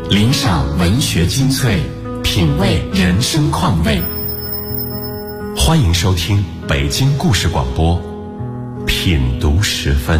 聆赏文学精粹，品味人生况味。欢迎收听北京故事广播品读时分。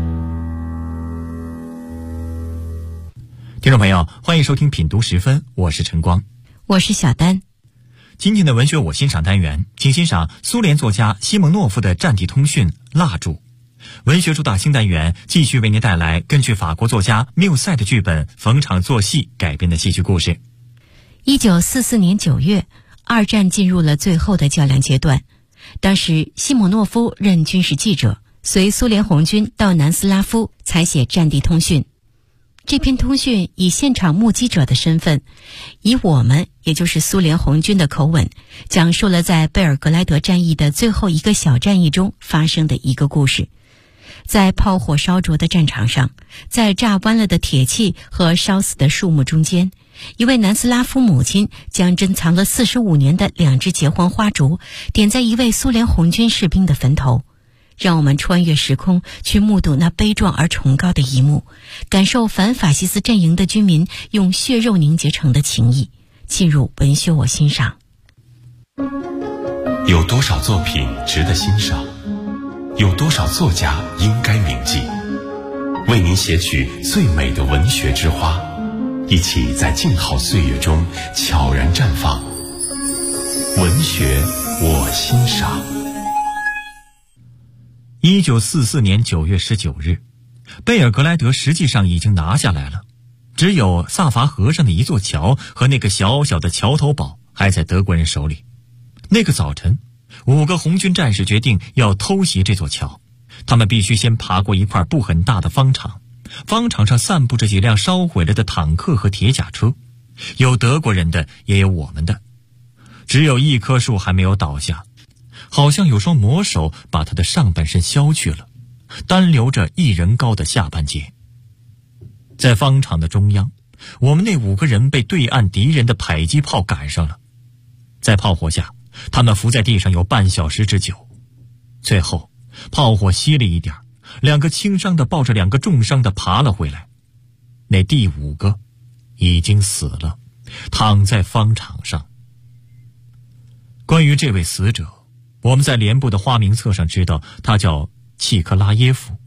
听众朋友，欢迎收听品读时分，我是陈光， 我是小丹。 今天的文学我欣赏单元，请欣赏苏联作家西蒙诺夫的战地通讯《蜡烛》。文学主打新单元继续为您带来根据法国作家缪塞的剧本《逢场作戏》改编的戏剧故事。 1944年9月，二战进入了最后的较量阶段。当时西蒙诺夫任军事记者，随苏联红军到南斯拉夫采写战地通讯。这篇通讯以现场目击者的身份，以我们也就是苏联红军的口吻，讲述了在贝尔格莱德战役的最后一个小战役中发生的一个故事。在炮火烧灼的战场上，在炸弯了的铁器和烧死的树木中间，一位南斯拉夫母亲将珍藏了45年的2只结婚花烛点在一位苏联红军士兵的坟头。让我们穿越时空，去目睹那悲壮而崇高的一幕，感受反法西斯阵营的军民用血肉凝结成的情谊。进入文学我欣赏。 有多少作品值得欣赏？有多少作家应该铭记？为您写取最美的文学之花，一起在静好岁月中悄然绽放。文学我欣赏。 1944年9月19日，贝尔格莱德实际上已经拿下来了，只有萨伐河上的一座桥和那个小小的桥头堡还在德国人手里。那个早晨，5个红军战士决定要偷袭这座桥。他们必须先爬过一块不很大的方场，方场上散布着几辆烧毁了的坦克和铁甲车，有德国人的，也有我们的。只有一棵树还没有倒下，好像有双魔手把他的上半身削去了，单留着1人高的下半截。在方场的中央，我们那5个人被对岸敌人的迫击炮赶上了，在炮火下他们伏在地上有半小时之久。最后炮火熄了一点，2个轻伤的抱着2个重伤的爬了回来。那第5个已经死了，躺在方场上。关于这位死者，我们在连部的花名册上知道他叫契克拉耶夫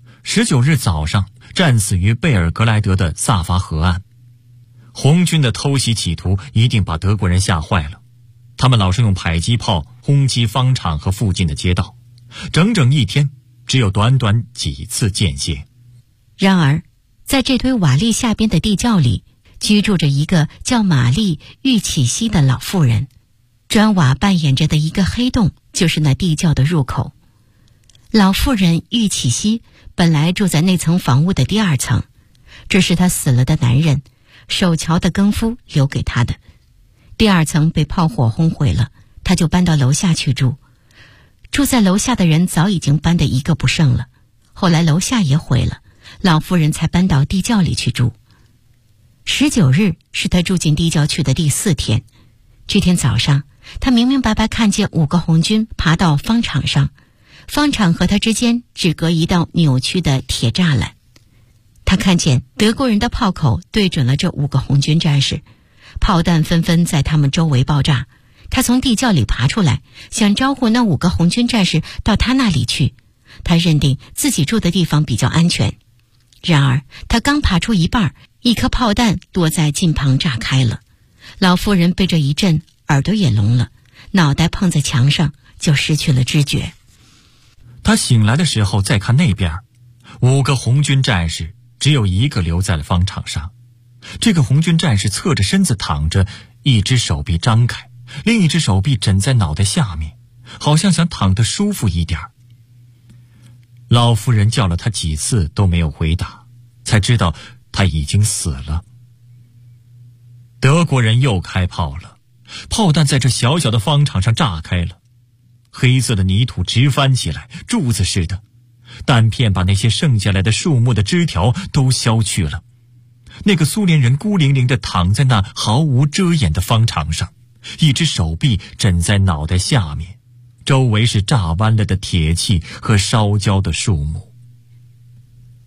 ，19日早上战死于贝尔格莱德的萨伐河岸。红军的偷袭企图一定把德国人吓坏了，他们老是用迫击炮轰击方场和附近的街道，整整1天只有短短几次间歇。 然而在这堆瓦砾下边的地窖里，居住着一个叫玛丽·玉启西的老妇人，砖瓦扮演着的一个黑洞就是那地窖的入口。老妇人玉启西本来住在那层房屋的第2层，这是她死了的男人守桥的更夫留给她的。第2层被炮火轰毁了，她就搬到楼下去住。住在楼下的人早已经搬得一个不剩了，后来楼下也毁了，老妇人才搬到地窖里去住。19日是她住进地窖去的第4天。这天早上，他明明白白看见5个红军爬到方场上，方场和他之间只隔一道扭曲的铁栅栏。他看见德国人的炮口对准了这5个红军战士，炮弹纷纷在他们周围爆炸。他从地窖里爬出来，想招呼那5个红军战士到他那里去。他认定自己住的地方比较安全。然而他刚爬出一半，一颗炮弹落在近旁炸开了。老妇人被这一震，耳朵也聋了，脑袋碰在墙上就失去了知觉。 他醒来的时候再看那边，5个红军战士只有1个留在了方场上。这个红军战士侧着身子躺着，一只手臂张开，另一只手臂枕在脑袋下面，好像想躺得舒服一点。老妇人叫了他几次都没有回答，才知道他已经死了。德国人又开炮了，炮弹在这小小的方场上炸开了，黑色的泥土直翻起来，柱子似的，弹片把那些剩下来的树木的枝条都削去了。那个苏联人孤零零地躺在那毫无遮掩的方场上，一只手臂枕在脑袋下面，周围是炸弯了的铁器和烧焦的树木。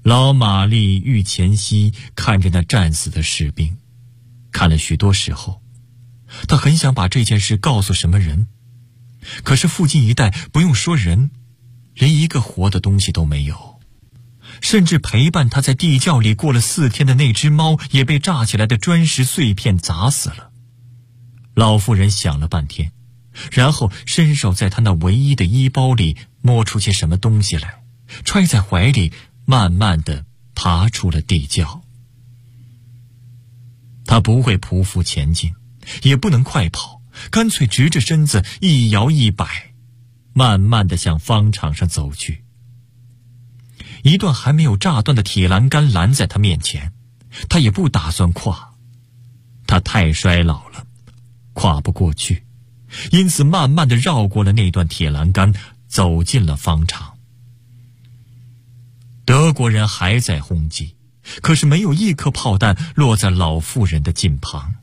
老玛丽玉前溪看着那战死的士兵，看了许多时候，他很想把这件事告诉什么人，可是附近一带不用说人，连一个活的东西都没有，甚至陪伴他在地窖里过了4天的那只猫也被炸起来的砖石碎片砸死了。老妇人想了半天，然后伸手在他那唯一的衣包里摸出些什么东西来，揣在怀里，慢慢地爬出了地窖。他不会匍匐前进，也不能快跑，干脆直着身子一摇一摆，慢慢地向方场上走去。一段还没有炸断的铁栏杆拦在他面前，他也不打算跨，他太衰老了，跨不过去，因此慢慢地绕过了那段铁栏杆，走进了方场。德国人还在轰击，可是没有一颗炮弹落在老妇人的近旁。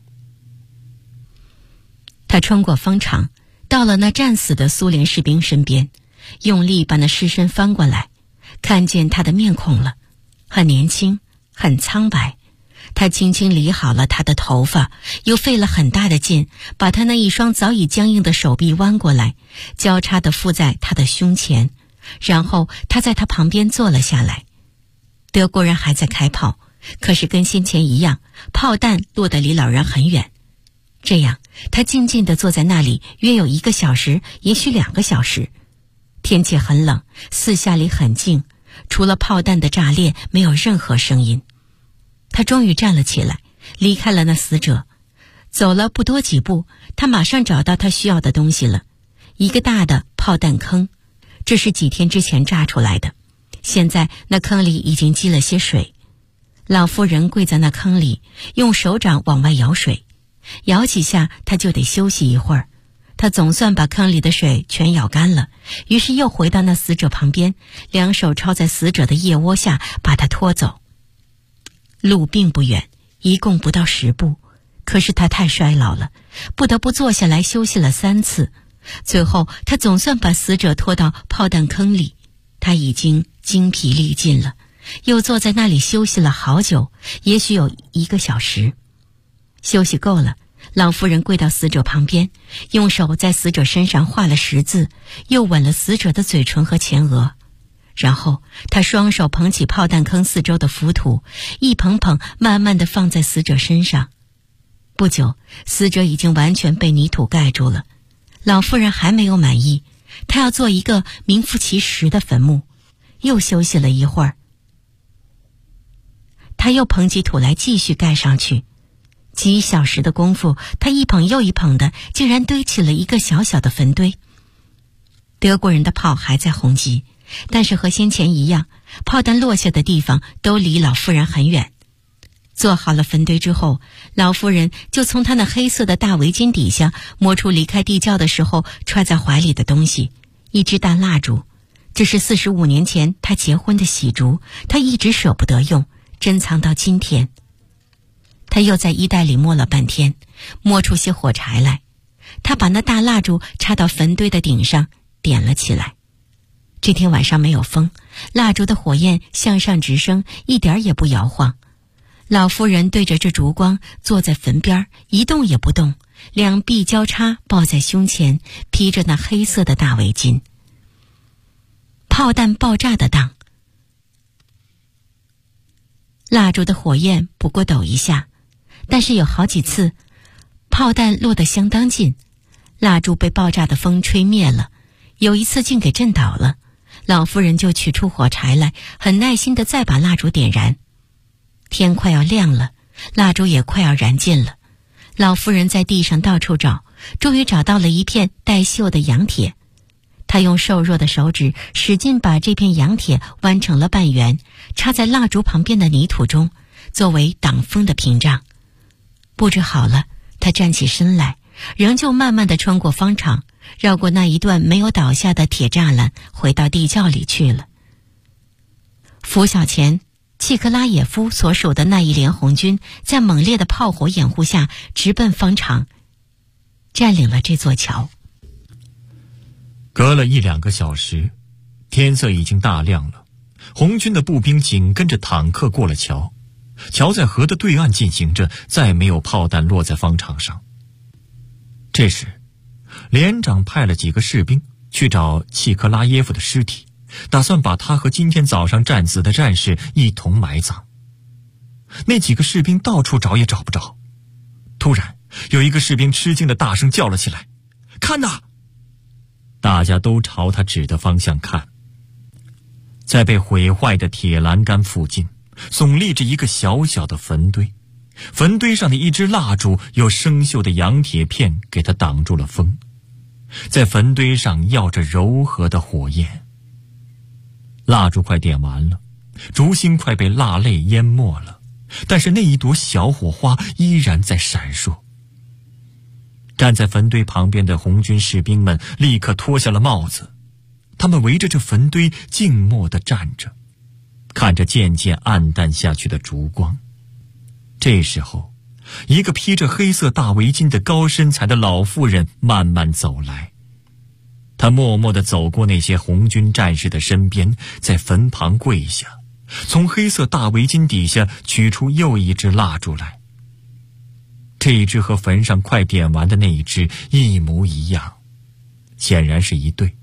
他穿过方场，到了那战死的苏联士兵身边，用力把那尸身翻过来，看见他的面孔了，很年轻，很苍白。他轻轻理好了他的头发，又费了很大的劲，把他那一双早已僵硬的手臂弯过来，交叉地附在他的胸前，然后他在他旁边坐了下来。德国人还在开炮，可是跟先前一样，炮弹落得离老人很远。这样他静静地坐在那里约有1个小时，也许2个小时。天气很冷，四下里很静，除了炮弹的炸裂，没有任何声音。他终于站了起来，离开了那死者。走了不多几步，他马上找到他需要的东西了，一个大的炮弹坑，这是几天之前炸出来的，现在那坑里已经积了些水。老妇人跪在那坑里，用手掌往外舀水，舀几下他就得休息一会儿。他总算把坑里的水全舀干了，于是又回到那死者旁边，两手抄在死者的腋窝下，把他拖走。路并不远，一共不到10步，可是他太衰老了，不得不坐下来休息了3次。最后他总算把死者拖到炮弹坑里，他已经精疲力尽了，又坐在那里休息了好久，也许有1个小时。休息够了，老妇人跪到死者旁边，用手在死者身上画了10字，又吻了死者的嘴唇和前额。然后他双手捧起炮弹坑四周的浮土，一捧捧慢慢地放在死者身上。不久，死者已经完全被泥土盖住了。老妇人还没有满意，她要做一个名副其实的坟墓。又休息了一会儿，她又捧起土来继续盖上去。几小时的功夫，她一捧又一捧的，竟然堆起了一个小小的坟堆。德国人的炮还在轰击，但是和先前一样，炮弹落下的地方都离老妇人很远。做好了坟堆之后，老妇人就从她那黑色的大围巾底下摸出离开地窖的时候揣在怀里的东西，一支大蜡烛。这是45年前她结婚的喜烛，她一直舍不得用，珍藏到今天。她又在衣袋里摸了半天，摸出些火柴来。她把那大蜡烛插到坟堆的顶上，点了起来。这天晚上没有风，蜡烛的火焰向上直升，一点也不摇晃。老妇人对着这烛光坐在坟边，一动也不动，两臂交叉抱在胸前，披着那黑色的大围巾。炮弹爆炸的当，蜡烛的火焰不过抖一下，但是有好几次炮弹落得相当近，蜡烛被爆炸的风吹灭了，有一次竟给震倒了。老妇人就取出火柴来，很耐心地再把蜡烛点燃。天快要亮了，蜡烛也快要燃尽了。老妇人在地上到处找，终于找到了一片带锈的洋铁。她用瘦弱的手指使劲把这片洋铁弯成了半圆，插在蜡烛旁边的泥土中，作为挡风的屏障。布置好了，她站起身来，仍旧慢慢地穿过方场，绕过那一段没有倒下的铁栅栏，回到地窖里去了。拂晓前，契克拉耶夫所属的那一连红军在猛烈的炮火掩护下直奔方场，占领了这座桥。 隔了1-2个小时，天色已经大亮了， 红军的步兵紧跟着坦克过了桥，桥在河的对岸进行着，再没有炮弹落在方场上。这时，连长派了几个士兵去找契克拉耶夫的尸体，打算把他和今天早上战死的战士一同埋葬。那几个士兵到处找也找不着。突然，有一个士兵吃惊地大声叫了起来：“看哪！”大家都朝他指的方向看。在被毁坏的铁栏杆附近，耸立着一个小小的坟堆，坟堆上的一支蜡烛用生锈的洋铁片给它挡住了风，在坟堆上耀着柔和的火焰。蜡烛快点完了，烛芯快被蜡泪淹没了，但是那一朵小火花依然在闪烁。站在坟堆旁边的红军士兵们立刻脱下了帽子，他们围着这坟堆静默地站着，看着渐渐暗淡下去的烛光。这时候，一个披着黑色大围巾的高身材的老妇人慢慢走来，她默默地走过那些红军战士的身边，在坟旁跪下，从黑色大围巾底下取出又一支蜡烛来。这一支和坟上快点完的那一支一模一样，显然是一对。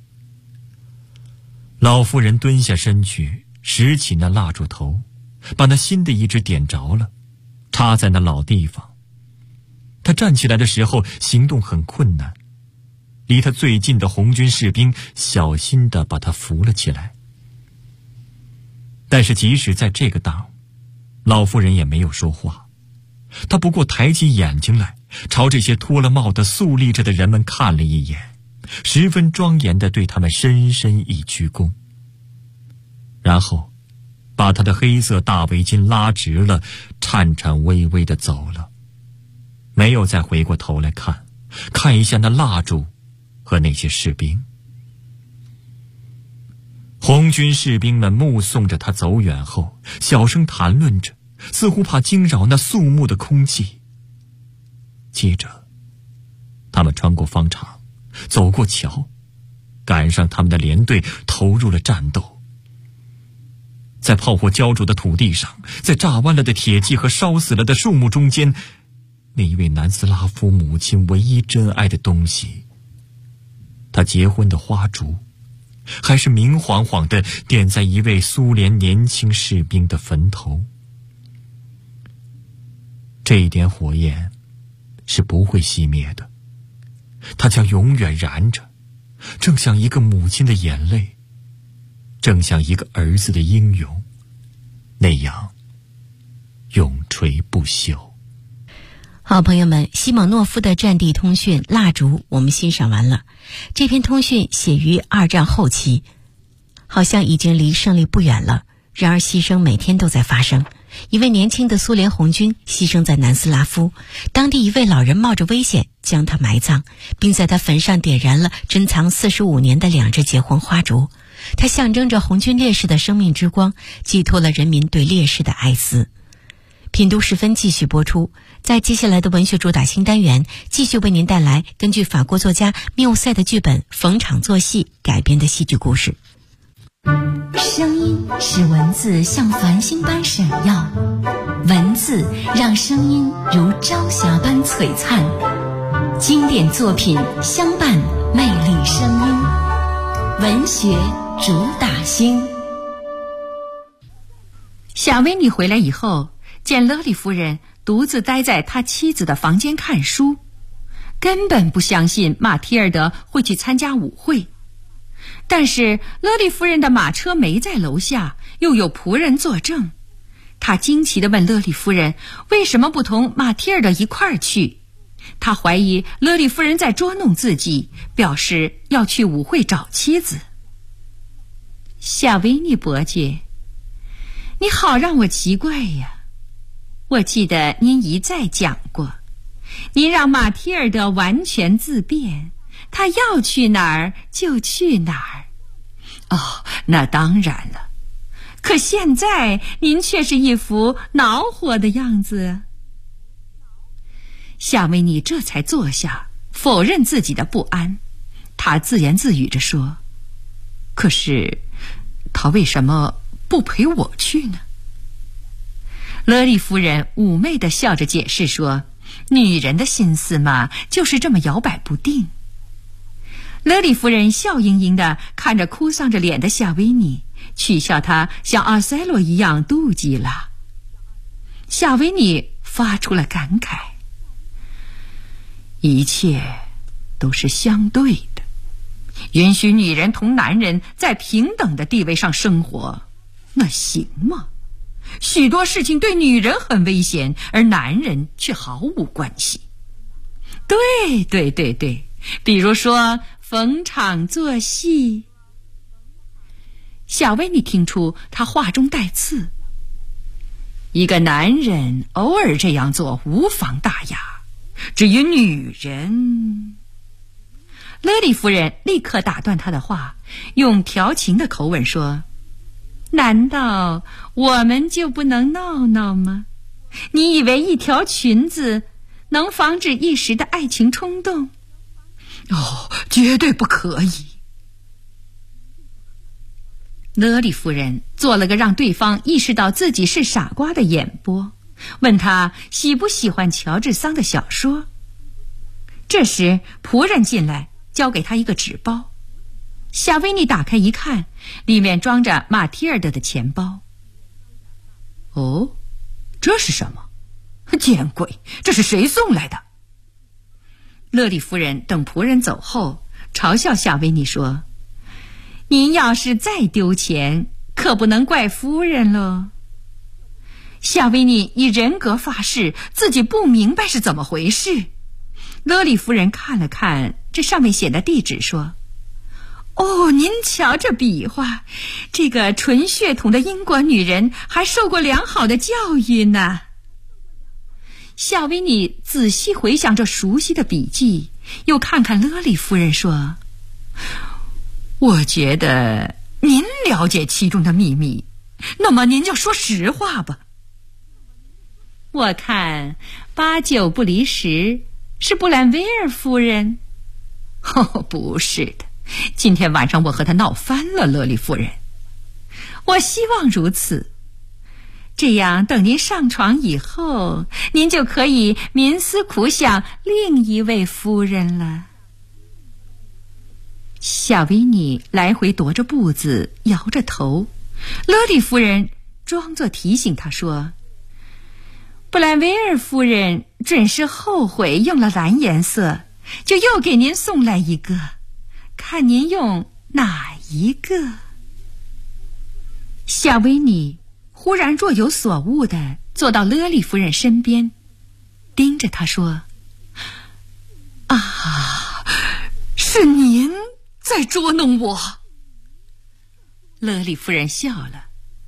老妇人蹲下身去，拾起那蜡烛头，把那新的一支点着了，插在那老地方。她站起来的时候行动很困难，离她最近的红军士兵小心地把她扶了起来。但是即使在这个当，老妇人也没有说话，她不过抬起眼睛来，朝这些脱了帽的肃立着的人们看了一眼，十分庄严地对他们深深一鞠躬，然后把他的黑色大围巾拉直了，颤颤巍巍地走了，没有再回过头来看一下那蜡烛和那些士兵。红军士兵们目送着他走远后，小声谈论着，似乎怕惊扰那肃穆的空气。接着，他们穿过方场，走过桥，赶上他们的连队，投入了战斗。在炮火焦灼的土地上，在炸弯了的铁骑和烧死了的树木中间，那一位南斯拉夫母亲唯一珍爱的东西，她结婚的花烛，还是明晃晃地点在一位苏联年轻士兵的坟头。这一点火焰是不会熄灭的，它将永远燃着，正像一个母亲的眼泪，正像一个儿子的英勇，那样永垂不朽。 好朋友们，西蒙诺夫的战地通讯《蜡烛》我们欣赏完了。这篇通讯写于二战后期，好像已经离胜利不远了，然而牺牲每天都在发生。一位年轻的苏联红军牺牲在南斯拉夫，当地一位老人冒着危险将他埋葬，并在他坟上点燃了珍藏45年的2支结婚花烛。它象征着红军烈士的生命之光，寄托了人民对烈士的哀思。品读时分继续播出，在接下来的文学主打新单元，继续为您带来根据法国作家缪塞的剧本《逢场作戏》改编的戏剧故事。 声音使文字像繁星般闪耀，文字让声音如朝霞般璀璨。经典作品相伴，魅力声音，文学主打星。 夏维尼回来以后，见勒里夫人独自待在他妻子的房间看书，根本不相信马提尔德会去参加舞会。但是勒里夫人的马车没在楼下，又有仆人作证。他惊奇地问勒里夫人为什么不同马提尔德一块儿去。他怀疑勒里夫人在捉弄自己，表示要去舞会找妻子。夏维尼伯爵，你好让我奇怪呀！我记得您一再讲过，您让马提尔德完全自便，他要去哪儿就去哪儿。哦，那当然了。可现在您却是一副恼火的样子。夏维尼这才坐下，否认自己的不安。他自言自语着说：可是他为什么不陪我去呢？勒利夫人妩媚地笑着解释说，女人的心思嘛，就是这么摇摆不定。勒利夫人笑盈盈地看着哭丧着脸的夏维尼，取笑她像阿塞洛一样妒忌了。夏维尼发出了感慨，一切都是相对的，允许女人同男人在平等的地位上生活，那行吗？许多事情对女人很危险，而男人却毫无关系。对，比如说逢场作戏。小维尼听出他话中带刺，一个男人偶尔这样做无妨大雅，至于女人……勒利夫人立刻打断他的话，用调情的口吻说，难道我们就不能闹闹吗？你以为一条裙子能防止一时的爱情冲动？绝对不可以。勒利夫人做了个让对方意识到自己是傻瓜的眼波，问他喜不喜欢乔治桑的小说。这时仆人进来，交给他一个纸包。夏维尼打开一看，里面装着马蒂尔德的钱包。哦，这是什么？见鬼，这是谁送来的？勒利夫人等仆人走后，嘲笑夏维尼说，您要是再丢钱，可不能怪夫人喽。夏维尼以人格发誓，自己不明白是怎么回事。勒利夫人看了看这上面写的地址，说，您瞧这笔画，这个纯血统的英国女人还受过良好的教育呢。夏维尼仔细回想着熟悉的笔记，又看看勒利夫人，说，我觉得您了解其中的秘密，那么您就说实话吧。我看8、9不离10，是布兰维尔夫人。不是的，今天晚上我和她闹翻了，勒利夫人。我希望如此，这样等您上床以后，您就可以冥思苦想另一位夫人了。夏维尼来回踱着步子，摇着头。勒利夫人装作提醒他说，布兰维尔夫人准是后悔用了蓝颜色，就又给您送来一个，看您用哪一个。夏维尼忽然若有所悟地坐到勒利夫人身边，盯着她说，是您在捉弄我。勒利夫人笑了，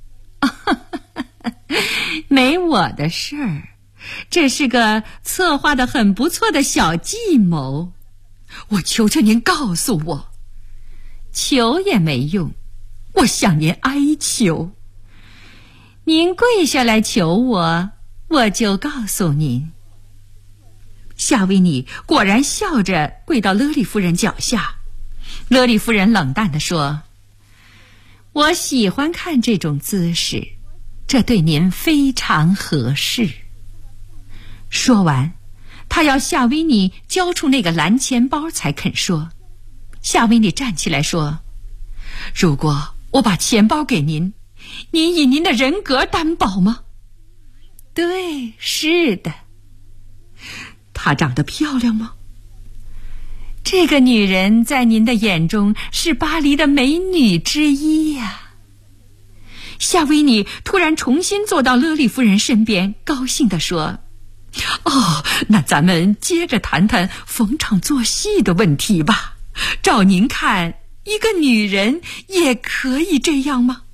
没我的事儿，这是个策划得很不错的小计谋。我求求您告诉我。求也没用，我向您哀求。您跪下来求我，我就告诉您。夏维尼果然笑着跪到勒利夫人脚下。勒利夫人冷淡地说，我喜欢看这种姿势，这对您非常合适。说完，他要夏维尼交出那个蓝钱包才肯说。夏维尼站起来说，如果我把钱包给您，您以您的人格担保吗？对，是的。她长得漂亮吗？这个女人在您的眼中是巴黎的美女之一呀。夏维尼突然重新坐到勒利夫人身边，高兴地说，那咱们接着谈谈逢场作戏的问题吧。照您看，一个女人也可以这样吗？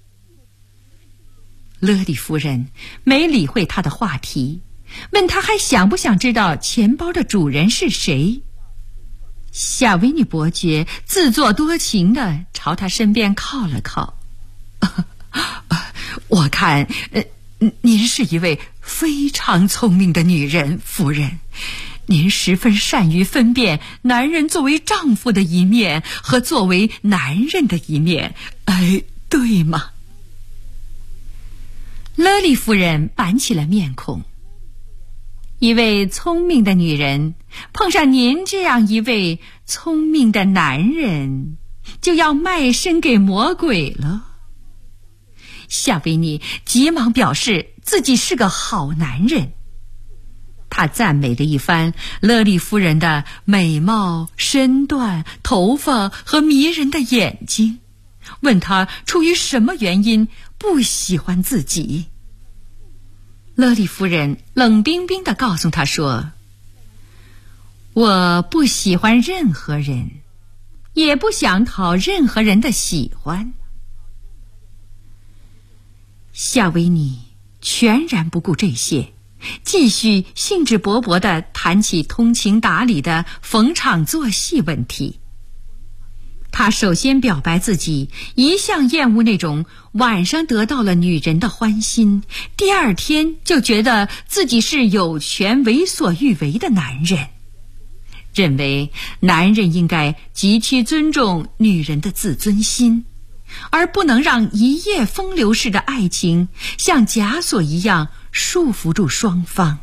勒利夫人没理会他的话题，问他还想不想知道钱包的主人是谁。夏维尼伯爵自作多情地朝他身边靠了靠。我看您是一位非常聪明的女人，夫人。您十分善于分辨男人作为丈夫的一面和作为男人的一面，对吗？ 勒利夫人板起了面孔。一位聪明的女人碰上您这样一位聪明的男人，就要卖身给魔鬼了。夏维尼急忙表示自己是个好男人，他赞美了一番勒利夫人的美貌、身段、头发和迷人的眼睛，问他出于什么原因不喜欢自己。勒利夫人冷冰冰地告诉他说：我不喜欢任何人，也不想讨任何人的喜欢。夏维尼全然不顾这些，继续兴致勃勃地谈起通情达理的逢场作戏问题。他首先表白自己一向厌恶那种晚上得到了女人的欢心，第二天就觉得自己是有权为所欲为的男人，认为男人应该极其尊重女人的自尊心，而不能让一夜风流式的爱情像枷锁一样束缚住双方。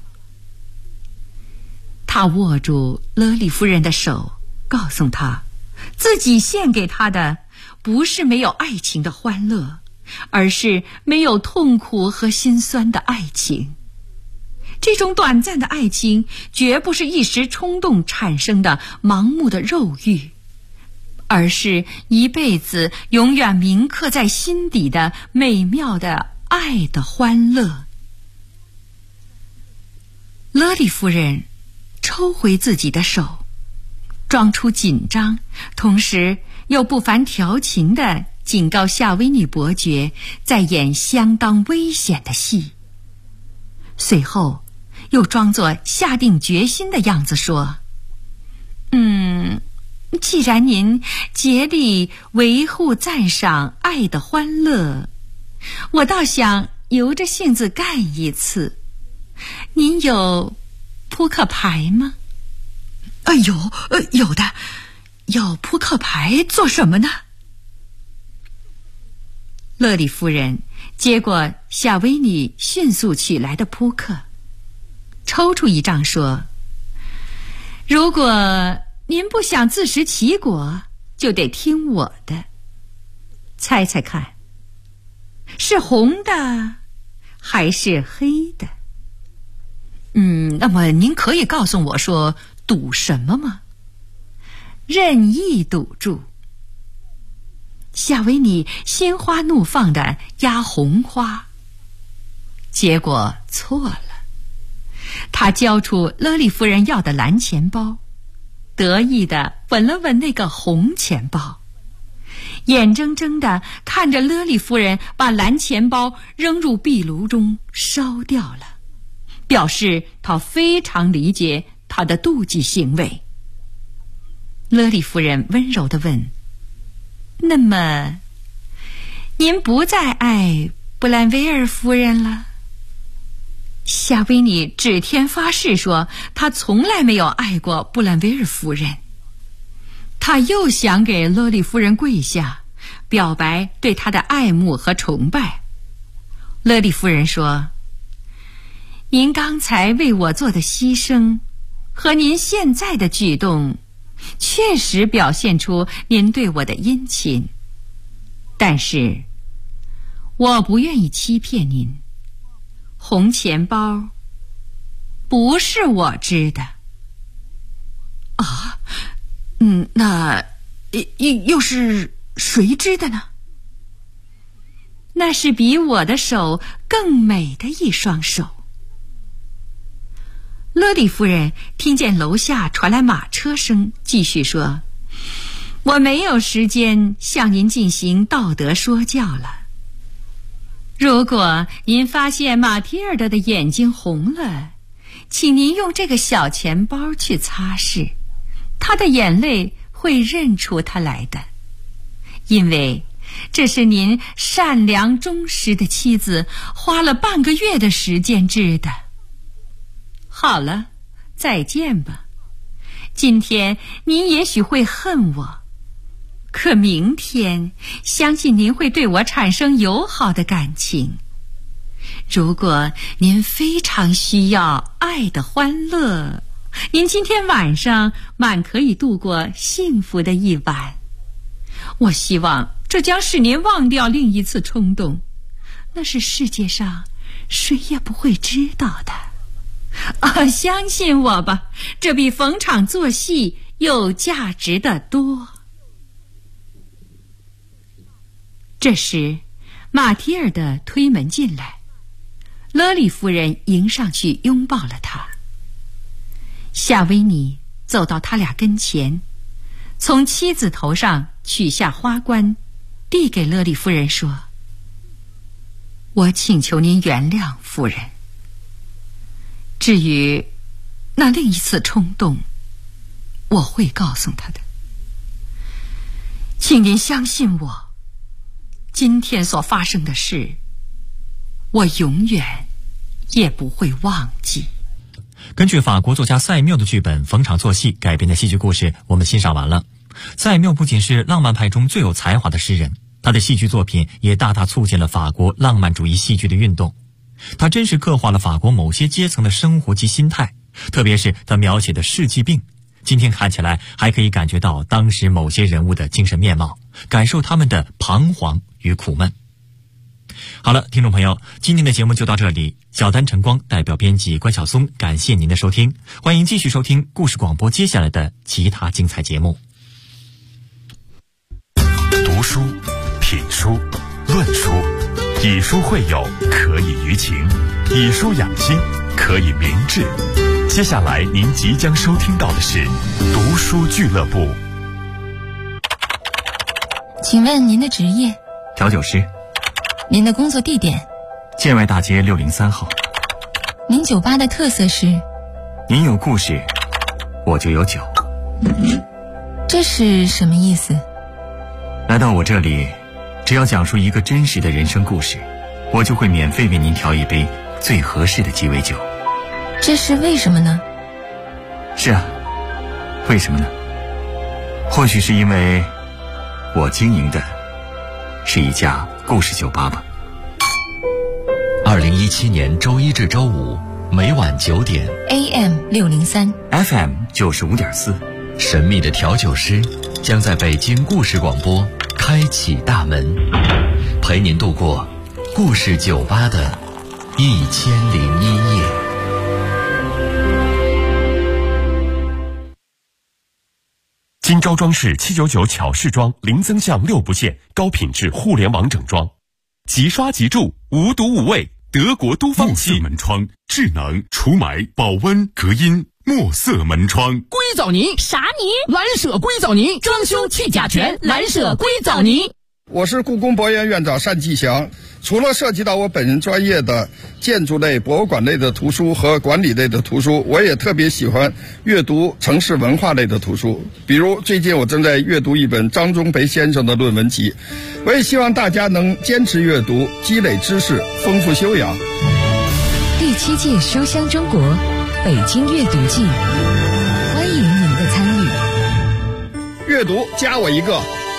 他握住勒利夫人的手，告诉她自己献给他的不是没有爱情的欢乐，而是没有痛苦和心酸的爱情。这种短暂的爱情绝不是一时冲动产生的盲目的肉欲，而是一辈子永远铭刻在心底的美妙的爱的欢乐。勒利夫人抽回自己的手，装出紧张，同时又不凡调情地警告夏维尼伯爵在演相当危险的戏。随后又装作下定决心的样子说：既然您竭力维护赞赏爱的欢乐，我倒想由着性子干一次。您有扑克牌吗？有的。要扑克牌做什么呢？勒里夫人接过夏维尼迅速取来的扑克，抽出一张说：如果您不想自食其果，就得听我的。猜猜看，是红的还是黑的？那么您可以告诉我说赌什么吗？任意赌注。夏维尼心花怒放地压红花，结果错了。他交出勒利夫人要的蓝钱包，得意地吻了吻那个红钱包，眼睁睁地看着勒利夫人把蓝钱包扔入壁炉中烧掉了，表示他非常理解他的妒忌行为。勒利夫人温柔地问：那么您不再爱布兰维尔夫人了？夏维尼指天发誓说他从来没有爱过布兰维尔夫人。他又想给勒利夫人跪下，表白对她的爱慕和崇拜。勒利夫人说：您刚才为我做的牺牲和您现在的举动确实表现出您对我的殷勤，但是我不愿意欺骗您，红钱包不是我织的。那又是谁织的呢？那是比我的手更美的一双手。勒里夫人听见楼下传来马车声，继续说：我没有时间向您进行道德说教了。如果您发现马提尔德的眼睛红了，请您用这个小钱包去擦拭，她的眼泪会认出他来的，因为这是您善良忠实的妻子花了半个月的时间织的。好了，再见吧。今天您也许会恨我，可明天相信您会对我产生友好的感情。 如果您非常需要爱的欢乐，您今天晚上满可以度过幸福的一晚。我希望这将使您忘掉另一次冲动，那是世界上谁也不会知道的。相信我吧，这比逢场作戏有价值得多。这时，马提尔德推门进来，勒里夫人迎上去拥抱了他。夏维尼走到他俩跟前，从妻子头上取下花冠，递给勒里夫人说：“我请求您原谅夫人。至于那另一次冲动，我会告诉他的。请您相信我，今天所发生的事，我永远也不会忘记。” 根据法国作家塞缪的剧本《逢场作戏》改编的戏剧故事，我们欣赏完了。塞缪不仅是浪漫派中最有才华的诗人，他的戏剧作品也大大促进了法国浪漫主义戏剧的运动。他真实刻画了法国某些阶层的生活及心态，特别是他描写的世纪病，今天看起来还可以感觉到当时某些人物的精神面貌，感受他们的彷徨与苦闷。好了，听众朋友，今天的节目就到这里。小丹晨光代表编辑关晓松，感谢您的收听，欢迎继续收听故事广播接下来的其他精彩节目。 读书、品书、论书，以书会友，可以娱情；以书养心，可以明志。接下来您即将收听到的是读书俱乐部。 请问您的职业？ 调酒师。 您的工作地点？ 建外大街603号。 您酒吧的特色是？ 您有故事，我就有酒。 这是什么意思？ 来到我这里，只要讲述一个真实的人生故事，我就会免费为您调一杯最合适的鸡尾酒。 这是为什么呢？ 是啊，为什么呢？或许是因为我经营的是一家故事酒吧吧。 2017年周一至周五每晚9点 AM 603 FM 95.4， 神秘的调酒师将在北京故事广播开启大门，陪您度过故事酒吧的1001夜。 金招装饰799巧饰装，零增项6不限，高品质互联网整装，即刷即住，无毒无味，德国都方漆门窗，智能除霾、保温、隔音，墨色门窗。 硅藻泥？ 啥泥？ 蓝舍硅藻泥，装修去甲醛，蓝舍硅藻泥。 我是故宫博物院院长单霁翔。除了涉及到我本人专业的建筑类、博物馆类的图书和管理类的图书，我也特别喜欢阅读城市文化类的图书。比如最近我正在阅读一本张忠培先生的论文集，我也希望大家能坚持阅读，积累知识，丰富修养。 第7届书香中国北京阅读季，欢迎您的参与。 阅读加我一个。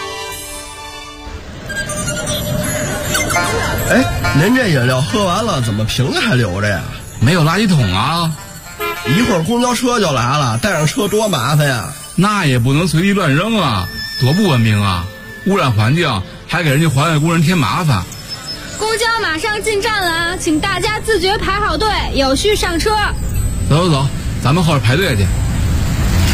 哎，您这饮料喝完了，怎么瓶子还留着呀？ 没有垃圾桶啊！ 一会儿公交车就来了，带上车多麻烦呀！ 那也不能随地乱扔啊，多不文明啊！污染环境，还给人家环卫工人添麻烦。 公交马上进站了，请大家自觉排好队，有序上车。 走走走，咱们后边排队去。